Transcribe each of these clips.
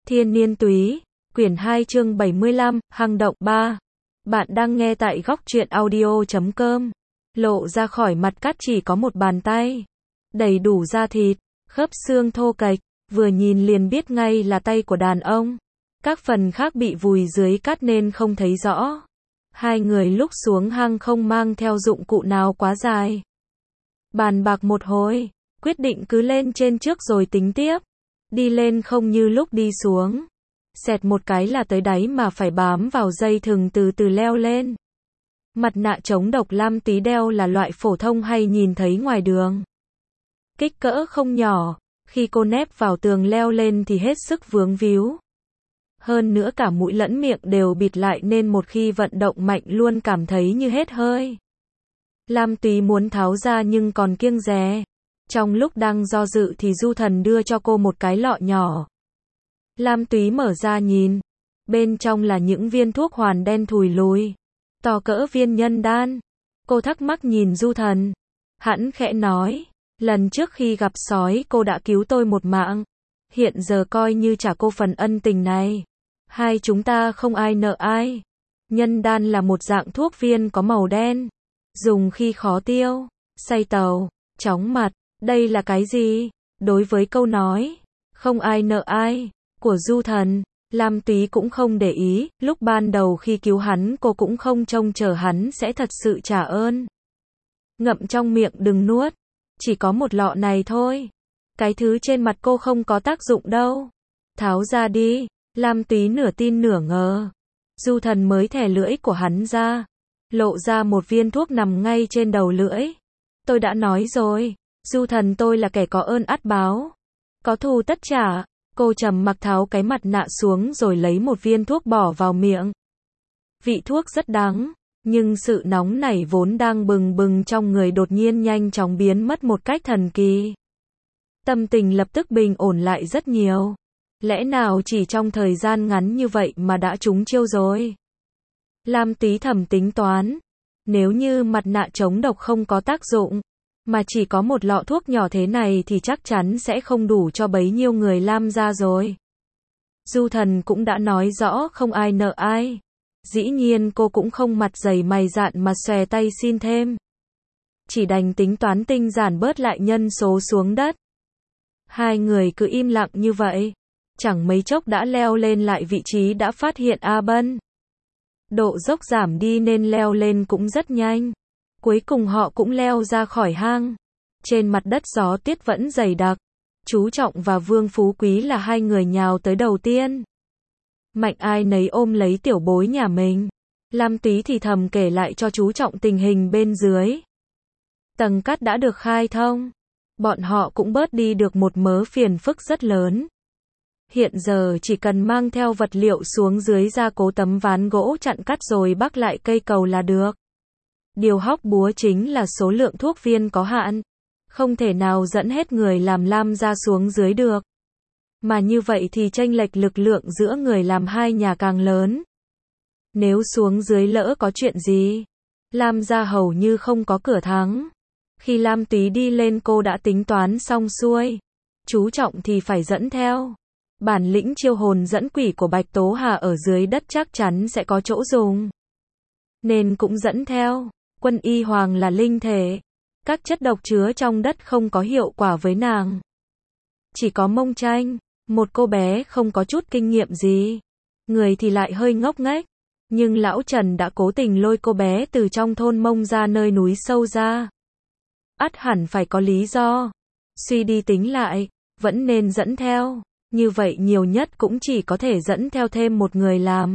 Thiên Niên Túy, quyển 2 chương 75, Hang động 3. Bạn đang nghe tại góc truyện audio.com. Lộ ra khỏi mặt cát chỉ có một bàn tay. Đầy đủ da thịt, khớp xương thô kệch, vừa nhìn liền biết ngay là tay của đàn ông. Các phần khác bị vùi dưới cát nên không thấy rõ. Hai người lúc xuống hang không mang theo dụng cụ nào quá dài. Bàn bạc một hồi, quyết định cứ lên trên trước rồi tính tiếp. Đi lên không như lúc đi xuống. Xẹt một cái là tới đáy mà phải bám vào dây thừng từ từ leo lên. Mặt nạ chống độc Lam Túy đeo là loại phổ thông hay nhìn thấy ngoài đường. Kích cỡ không nhỏ, khi cô nép vào tường leo lên thì hết sức vướng víu. Hơn nữa cả mũi lẫn miệng đều bịt lại nên một khi vận động mạnh luôn cảm thấy như hết hơi. Lam Túy muốn tháo ra nhưng còn kiêng dè. Trong lúc đang do dự thì Du Thần đưa cho cô một cái lọ nhỏ. Lam Túy mở ra nhìn. Bên trong là những viên thuốc hoàn đen thùi lùi. To cỡ viên nhân đan. Cô thắc mắc nhìn Du Thần. Hắn khẽ nói. Lần trước khi gặp sói cô đã cứu tôi một mạng. Hiện giờ coi như trả cô phần ân tình này. Hai chúng ta không ai nợ ai. Nhân đan là một dạng thuốc viên có màu đen. Dùng khi khó tiêu, say tàu, chóng mặt. Đây là cái gì? Đối với câu nói, không ai nợ ai, của Du Thần, Lam Túy cũng không để ý, lúc ban đầu khi cứu hắn cô cũng không trông chờ hắn sẽ thật sự trả ơn. Ngậm trong miệng đừng nuốt, chỉ có một lọ này thôi. Cái thứ trên mặt cô không có tác dụng đâu. Tháo ra đi, Lam Túy nửa tin nửa ngờ. Du Thần mới thè lưỡi của hắn ra, lộ ra một viên thuốc nằm ngay trên đầu lưỡi. Tôi đã nói rồi. Du Thần tôi là kẻ có ơn ắt báo. Có thù tất trả. Cô trầm mặc tháo cái mặt nạ xuống rồi lấy một viên thuốc bỏ vào miệng. Vị thuốc rất đắng, nhưng sự nóng nảy vốn đang bừng bừng trong người đột nhiên nhanh chóng biến mất một cách thần kỳ. Tâm tình lập tức bình ổn lại rất nhiều. Lẽ nào chỉ trong thời gian ngắn như vậy mà đã trúng chiêu rồi? Lam Túy thầm tính toán. Nếu như mặt nạ chống độc không có tác dụng, mà chỉ có một lọ thuốc nhỏ thế này thì chắc chắn sẽ không đủ cho bấy nhiêu người Lam gia rồi. Du Thần cũng đã nói rõ không ai nợ ai. Dĩ nhiên cô cũng không mặt dày mày dạn mà xòe tay xin thêm. Chỉ đành tính toán tinh giản bớt lại nhân số xuống đất. Hai người cứ im lặng như vậy. Chẳng mấy chốc đã leo lên lại vị trí đã phát hiện A Bân. Độ dốc giảm đi nên leo lên cũng rất nhanh. Cuối cùng họ cũng leo ra khỏi hang. Trên mặt đất gió tiết vẫn dày đặc. Chú Trọng và Vương Phú Quý là hai người nhào tới đầu tiên. Mạnh ai nấy ôm lấy tiểu bối nhà mình. Lam Túy thì thầm kể lại cho chú Trọng tình hình bên dưới. Tầng cát đã được khai thông. Bọn họ cũng bớt đi được một mớ phiền phức rất lớn. Hiện giờ chỉ cần mang theo vật liệu xuống dưới ra cố tấm ván gỗ chặn cát rồi bắc lại cây cầu là được. Điều hóc búa chính là số lượng thuốc viên có hạn. Không thể nào dẫn hết người làm Lam gia xuống dưới được. Mà như vậy thì chênh lệch lực lượng giữa người làm hai nhà càng lớn. Nếu xuống dưới lỡ có chuyện gì, Lam gia hầu như không có cửa thắng. Khi Lam Túy đi lên cô đã tính toán xong xuôi. Chú Trọng thì phải dẫn theo. Bản lĩnh chiêu hồn dẫn quỷ của Bạch Tố Hà ở dưới đất chắc chắn sẽ có chỗ dùng. Nên cũng dẫn theo. Quân y hoàng là linh thể. Các chất độc chứa trong đất không có hiệu quả với nàng. Chỉ có Mông Tranh, một cô bé không có chút kinh nghiệm gì. Người thì lại hơi ngốc nghếch. Nhưng lão Trần đã cố tình lôi cô bé từ trong thôn Mông ra nơi núi sâu ra. Ắt hẳn phải có lý do. Suy đi tính lại, vẫn nên dẫn theo. Như vậy nhiều nhất cũng chỉ có thể dẫn theo thêm một người làm.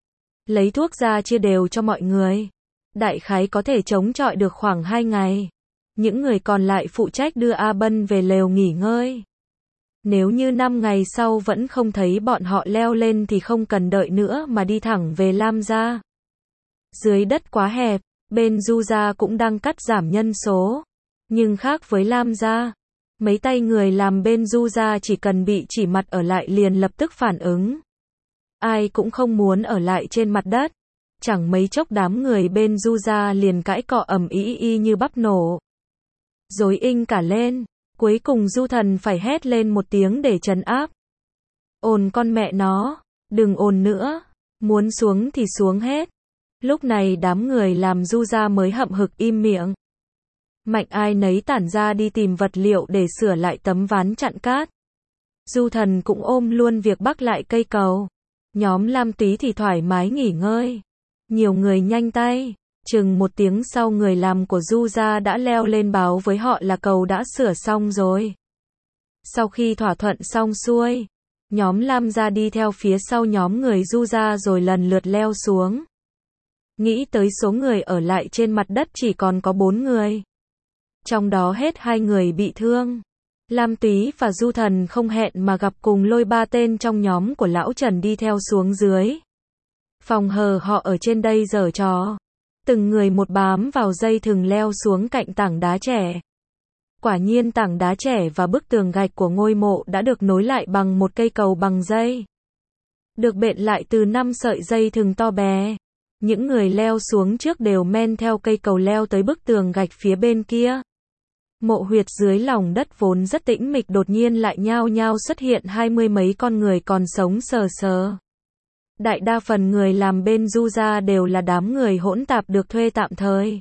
Lấy thuốc ra chia đều cho mọi người. Đại khái có thể chống chọi được khoảng 2 ngày. Những người còn lại phụ trách đưa A Bân về lều nghỉ ngơi. Nếu như 5 ngày sau vẫn không thấy bọn họ leo lên thì không cần đợi nữa mà đi thẳng về Lam gia. Dưới đất quá hẹp, bên Du gia cũng đang cắt giảm nhân số. Nhưng khác với Lam gia, mấy tay người làm bên Du gia chỉ cần bị chỉ mặt ở lại liền lập tức phản ứng. Ai cũng không muốn ở lại trên mặt đất. Chẳng mấy chốc đám người bên Du gia liền cãi cọ ầm ĩ y như bắp nổ. Rối inh cả lên, cuối cùng Du Thần phải hét lên một tiếng để trấn áp. Ồn con mẹ nó, đừng ồn nữa, muốn xuống thì xuống hết. Lúc này đám người làm du gia mới hậm hực im miệng. Mạnh ai nấy tản ra đi tìm vật liệu để sửa lại tấm ván chặn cát. Du Thần cũng ôm luôn việc bắc lại cây cầu. Nhóm Lam Túy thì thoải mái nghỉ ngơi. Nhiều người nhanh tay. Chừng 1 tiếng sau người làm của Du gia đã leo lên báo với họ là cầu đã sửa xong rồi. Sau khi thỏa thuận xong xuôi, nhóm Lam gia đi theo phía sau nhóm người Du gia rồi lần lượt leo xuống. Nghĩ tới số người ở lại trên mặt đất chỉ còn có 4 người. Trong đó hết 2 người bị thương. Lam Túy và Du Thần không hẹn mà gặp cùng lôi 3 tên trong nhóm của lão Trần đi theo xuống dưới. Phòng hờ họ ở trên đây giở trò. Từng người một bám vào dây thừng leo xuống cạnh tảng đá trẻ. Quả nhiên tảng đá trẻ và bức tường gạch của ngôi mộ đã được nối lại bằng một cây cầu bằng dây. Được bện lại từ 5 sợi dây thừng to bé. Những người leo xuống trước đều men theo cây cầu leo tới bức tường gạch phía bên kia. Mộ huyệt dưới lòng đất vốn rất tĩnh mịch đột nhiên lại nhao nhao xuất hiện 20 mấy con người còn sống sờ sờ. Đại đa phần người làm bên Du gia đều là đám người hỗn tạp được thuê tạm thời.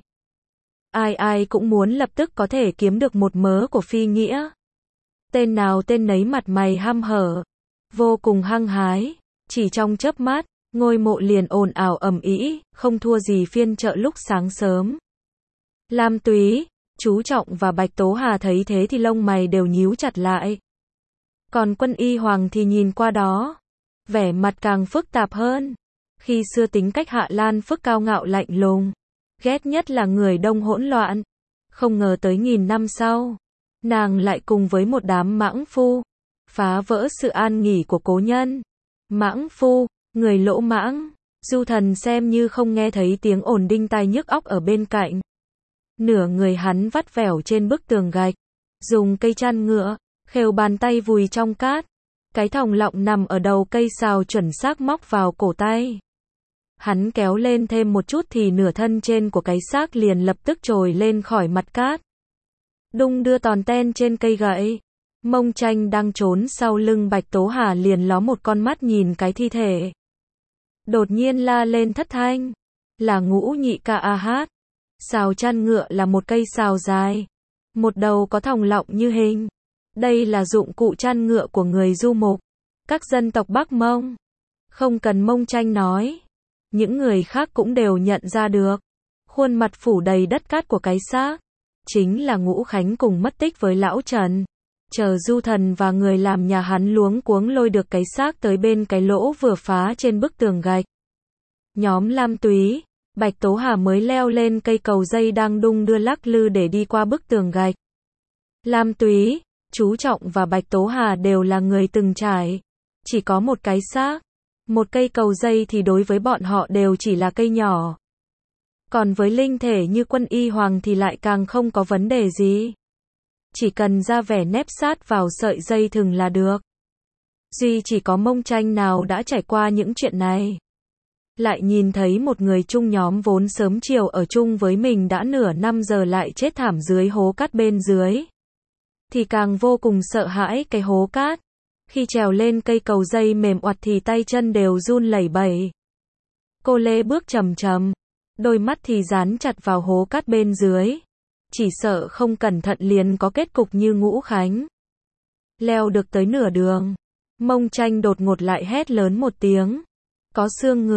Ai ai cũng muốn lập tức có thể kiếm được một mớ của phi nghĩa. Tên nào tên nấy mặt mày hăm hở, vô cùng hăng hái. Chỉ trong chớp mắt, ngôi mộ liền ồn ào ầm ĩ, không thua gì phiên chợ lúc sáng sớm. Lam Túy, Chú Trọng và Bạch Tố Hà thấy thế thì lông mày đều nhíu chặt lại. Còn Quân Y Hoàng thì nhìn qua đó, vẻ mặt càng phức tạp hơn. Khi xưa tính cách Hạ Lan Phức cao ngạo lạnh lùng, ghét nhất là người đông hỗn loạn. Không ngờ tới nghìn năm sau, nàng lại cùng với một đám mãng phu, phá vỡ sự an nghỉ của cố nhân. Mãng phu, người lỗ mãng. Du Thần xem như không nghe thấy tiếng ồn đinh tai nhức óc ở bên cạnh. Nửa người hắn vắt vẻo trên bức tường gạch, dùng cây chăn ngựa, khều bàn tay vùi trong cát. Cái thòng lọng nằm ở đầu cây sào chuẩn xác móc vào cổ tay. Hắn kéo lên thêm một chút thì nửa thân trên của cái xác liền lập tức trồi lên khỏi mặt cát. Đung đưa tòn ten trên cây gậy. Mông Tranh đang trốn sau lưng Bạch Tố Hà liền ló một con mắt nhìn cái thi thể. Đột nhiên la lên thất thanh. Là Ngũ Nhị Ca A Hát. Sào chăn ngựa là một cây sào dài. Một đầu có thòng lọng như hình. Đây là dụng cụ chăn ngựa của người du mục. Các dân tộc Bắc Mông. Không cần Mông Tranh nói. Những người khác cũng đều nhận ra được. Khuôn mặt phủ đầy đất cát của cái xác. Chính là Ngũ Khánh cùng mất tích với lão Trần. Chờ Du Thần và người làm nhà hắn luống cuống lôi được cái xác tới bên cái lỗ vừa phá trên bức tường gạch. Nhóm Lam Túy, Bạch Tố Hà mới leo lên cây cầu dây đang đung đưa lắc lư để đi qua bức tường gạch. Lam Túy, Chú Trọng và Bạch Tố Hà đều là người từng trải. Chỉ có một cái xác. Một cây cầu dây thì đối với bọn họ đều chỉ là cây nhỏ. Còn với linh thể như Quân Y Hoàng thì lại càng không có vấn đề gì. Chỉ cần ra vẻ nép sát vào sợi dây thừng là được. Duy chỉ có Mông Tranh nào đã trải qua những chuyện này. Lại nhìn thấy một người chung nhóm vốn sớm chiều ở chung với mình đã nửa năm giờ lại chết thảm dưới hố cát bên dưới. Thì càng vô cùng sợ hãi cái hố cát. Khi trèo lên cây cầu dây mềm oặt thì tay chân đều run lẩy bẩy. Cô lê bước chậm chậm, đôi mắt thì dán chặt vào hố cát bên dưới. Chỉ sợ không cẩn thận liền có kết cục như Ngũ Khánh. Leo được tới nửa đường, Mông Tranh đột ngột lại hét lớn một tiếng. Có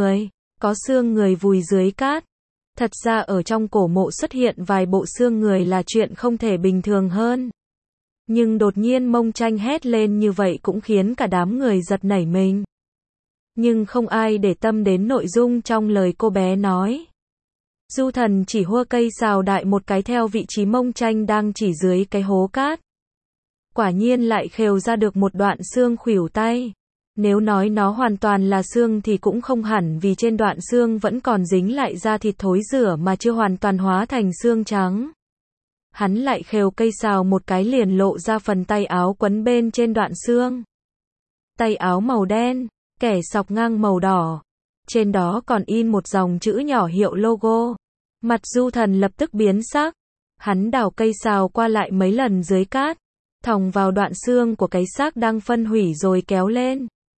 xương người vùi dưới cát. Thật ra ở trong cổ mộ xuất hiện vài bộ xương người là chuyện không thể bình thường hơn. Nhưng đột nhiên Mông Tranh hét lên như vậy cũng khiến cả đám người giật nảy mình. Nhưng không ai để tâm đến nội dung trong lời cô bé nói. Du Thần chỉ hua cây sào đại một cái theo vị trí Mông Tranh đang chỉ dưới cái hố cát. Quả nhiên lại khều ra được một đoạn xương khuỷu tay. Nếu nói nó hoàn toàn là xương thì cũng không hẳn vì trên đoạn xương vẫn còn dính lại da thịt thối rữa mà chưa hoàn toàn hóa thành xương trắng. Hắn lại khều cây sào một cái liền lộ ra phần tay áo quấn bên trên đoạn xương. Tay áo màu đen, kẻ sọc ngang màu đỏ. Trên đó còn in một dòng chữ nhỏ hiệu logo. Mặt Du Thần lập tức biến sắc. Hắn đảo cây sào qua lại mấy lần dưới cát, thòng vào đoạn xương của cái xác đang phân hủy rồi kéo lên.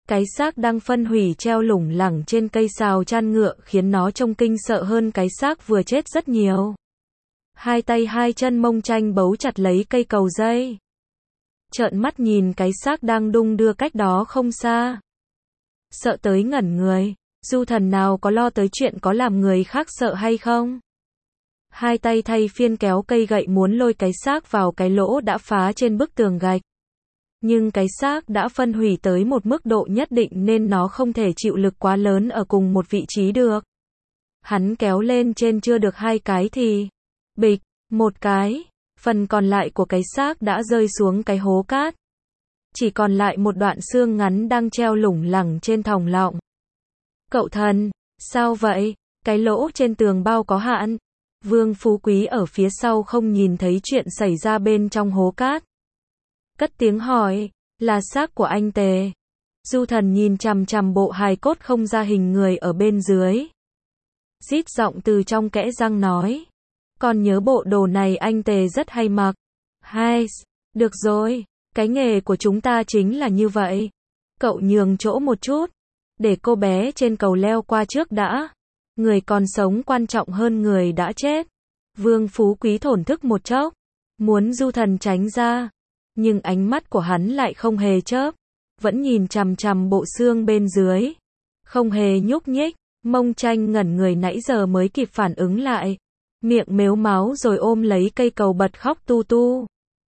Cái xác đang phân hủy treo lủng lẳng trên cây sào chăn ngựa khiến nó trông kinh sợ hơn cái xác vừa chết rất nhiều. Hai tay hai chân Mông Tranh bấu chặt lấy cây cầu dây. Trợn mắt nhìn cái xác đang đung đưa cách đó không xa. Sợ tới ngẩn người, du thần nào có lo tới chuyện có làm người khác sợ hay không? Hai tay thay phiên kéo cây gậy muốn lôi cái xác vào cái lỗ đã phá trên bức tường gạch. Nhưng cái xác đã phân hủy tới một mức độ nhất định nên nó không thể chịu lực quá lớn ở cùng một vị trí được. Hắn kéo lên trên chưa được 2 cái thì bịch, một cái, phần còn lại của cái xác đã rơi xuống cái hố cát. Chỉ còn lại một đoạn xương ngắn đang treo lủng lẳng trên thòng lọng. Cậu thần, sao vậy? Cái lỗ trên tường bao có hạn. Vương Phú Quý ở phía sau không nhìn thấy chuyện xảy ra bên trong hố cát. Cất tiếng hỏi, là xác của anh Tề. Du thần nhìn chằm chằm bộ hài cốt không ra hình người ở bên dưới. Rít giọng từ trong kẽ răng nói. Còn nhớ bộ đồ này anh Tề rất hay mặc. Hai, được rồi, cái nghề của chúng ta chính là như vậy. Cậu nhường chỗ một chút, để cô bé trên cầu leo qua trước đã. Người còn sống quan trọng hơn người đã chết. Vương Phú Quý thổn thức một chốc, muốn du thần tránh ra. Nhưng ánh mắt của hắn lại không hề chớp, vẫn nhìn chằm chằm bộ xương bên dưới. Không hề nhúc nhích, Mông Tranh ngẩn người nãy giờ mới kịp phản ứng lại. Miệng mếu máu rồi ôm lấy cây cầu bật khóc tu tu.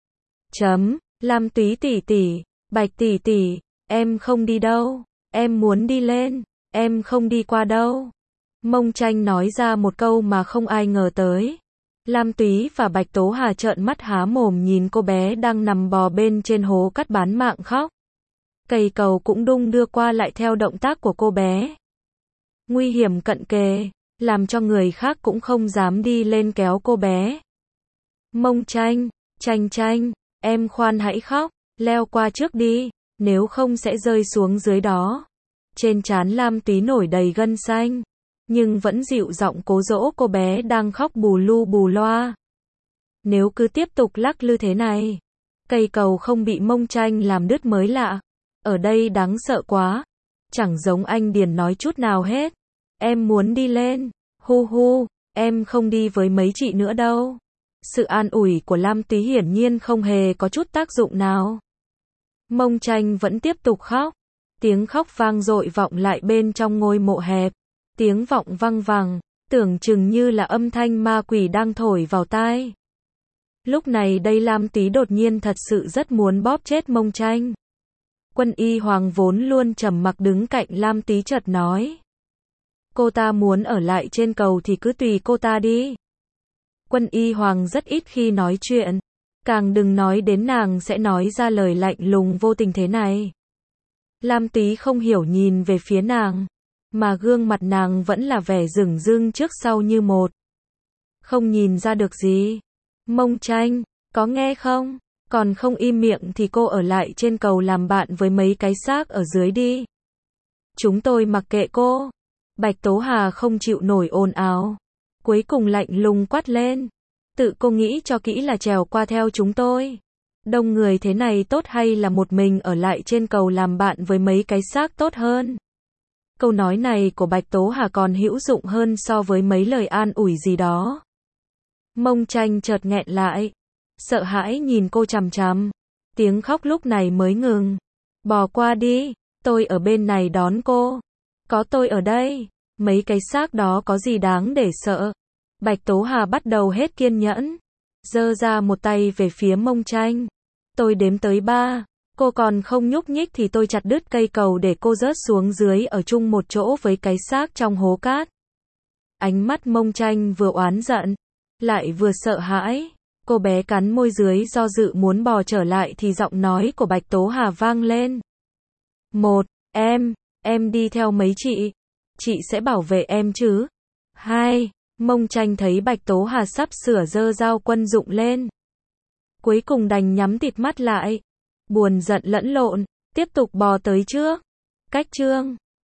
Lam Túy tỷ tỷ, Bạch tỷ tỷ, em không đi đâu, em muốn đi lên, em không đi qua đâu. Mông Tranh nói ra một câu mà không ai ngờ tới. Lam Túy và Bạch Tố Hà trợn mắt há mồm nhìn cô bé đang nằm bò bên trên hố cát bán mạng khóc. Cây cầu cũng đung đưa qua lại theo động tác của cô bé. Nguy hiểm cận kề, làm cho người khác cũng không dám đi lên kéo cô bé. Mông Tranh, Tranh, em khoan hãy khóc, leo qua trước đi, nếu không sẽ rơi xuống dưới đó. Trên trán Lam Túy nổi đầy gân xanh, nhưng vẫn dịu giọng cố dỗ cô bé đang khóc bù lu bù loa. Nếu cứ tiếp tục lắc lư thế này, cây cầu không bị Mông Tranh làm đứt mới lạ. Ở đây đáng sợ quá, chẳng giống anh Điền nói chút nào hết. Em muốn đi lên, hu hu, em không đi với mấy chị nữa đâu. Sự an ủi của Lam Túy hiển nhiên không hề có chút tác dụng nào. Mông Tranh vẫn tiếp tục khóc. Tiếng khóc vang dội vọng lại bên trong ngôi mộ hẹp. Tiếng vọng văng vẳng, tưởng chừng như là âm thanh ma quỷ đang thổi vào tai. Lúc này đây Lam Túy đột nhiên thật sự rất muốn bóp chết Mông Tranh. Quân Y Hoàng vốn luôn trầm mặc đứng cạnh Lam Túy chợt nói. Cô ta muốn ở lại trên cầu thì cứ tùy cô ta đi. Quân Y Hoàng rất ít khi nói chuyện, càng đừng nói đến nàng sẽ nói ra lời lạnh lùng vô tình thế này. Lam Túy không hiểu nhìn về phía nàng, mà gương mặt nàng vẫn là vẻ dửng dưng trước sau như một. Không nhìn ra được gì. Mông Tranh, có nghe không? Còn không im miệng thì cô ở lại trên cầu làm bạn với mấy cái xác ở dưới đi. Chúng tôi mặc kệ cô. Bạch Tố Hà không chịu nổi ồn ào. Cuối cùng lạnh lùng quát lên. Tự cô nghĩ cho kỹ là trèo qua theo chúng tôi. Đông người thế này tốt hay là một mình ở lại trên cầu làm bạn với mấy cái xác tốt hơn? Câu nói này của Bạch Tố Hà còn hữu dụng hơn so với mấy lời an ủi gì đó. Mông Tranh chợt nghẹn lại, sợ hãi nhìn cô chằm chằm. Tiếng khóc lúc này mới ngừng. Bò qua đi, tôi ở bên này đón cô. Có tôi ở đây, mấy cái xác đó có gì đáng để sợ. Bạch Tố Hà bắt đầu hết kiên nhẫn, giơ ra một tay về phía Mông Tranh. Tôi đếm tới 3, cô còn không nhúc nhích thì tôi chặt đứt cây cầu để cô rớt xuống dưới ở chung một chỗ với cái xác trong hố cát. Ánh mắt Mông Tranh vừa oán giận, lại vừa sợ hãi. Cô bé cắn môi dưới do dự muốn bò trở lại thì giọng nói của Bạch Tố Hà vang lên. 1. Em đi theo mấy chị sẽ bảo vệ em chứ. 2. Mông Tranh thấy Bạch Tố Hà sắp sửa giơ dao quân dụng lên. Cuối cùng đành nhắm tịt mắt lại. Buồn giận lẫn lộn, tiếp tục bò tới trước. Cách chương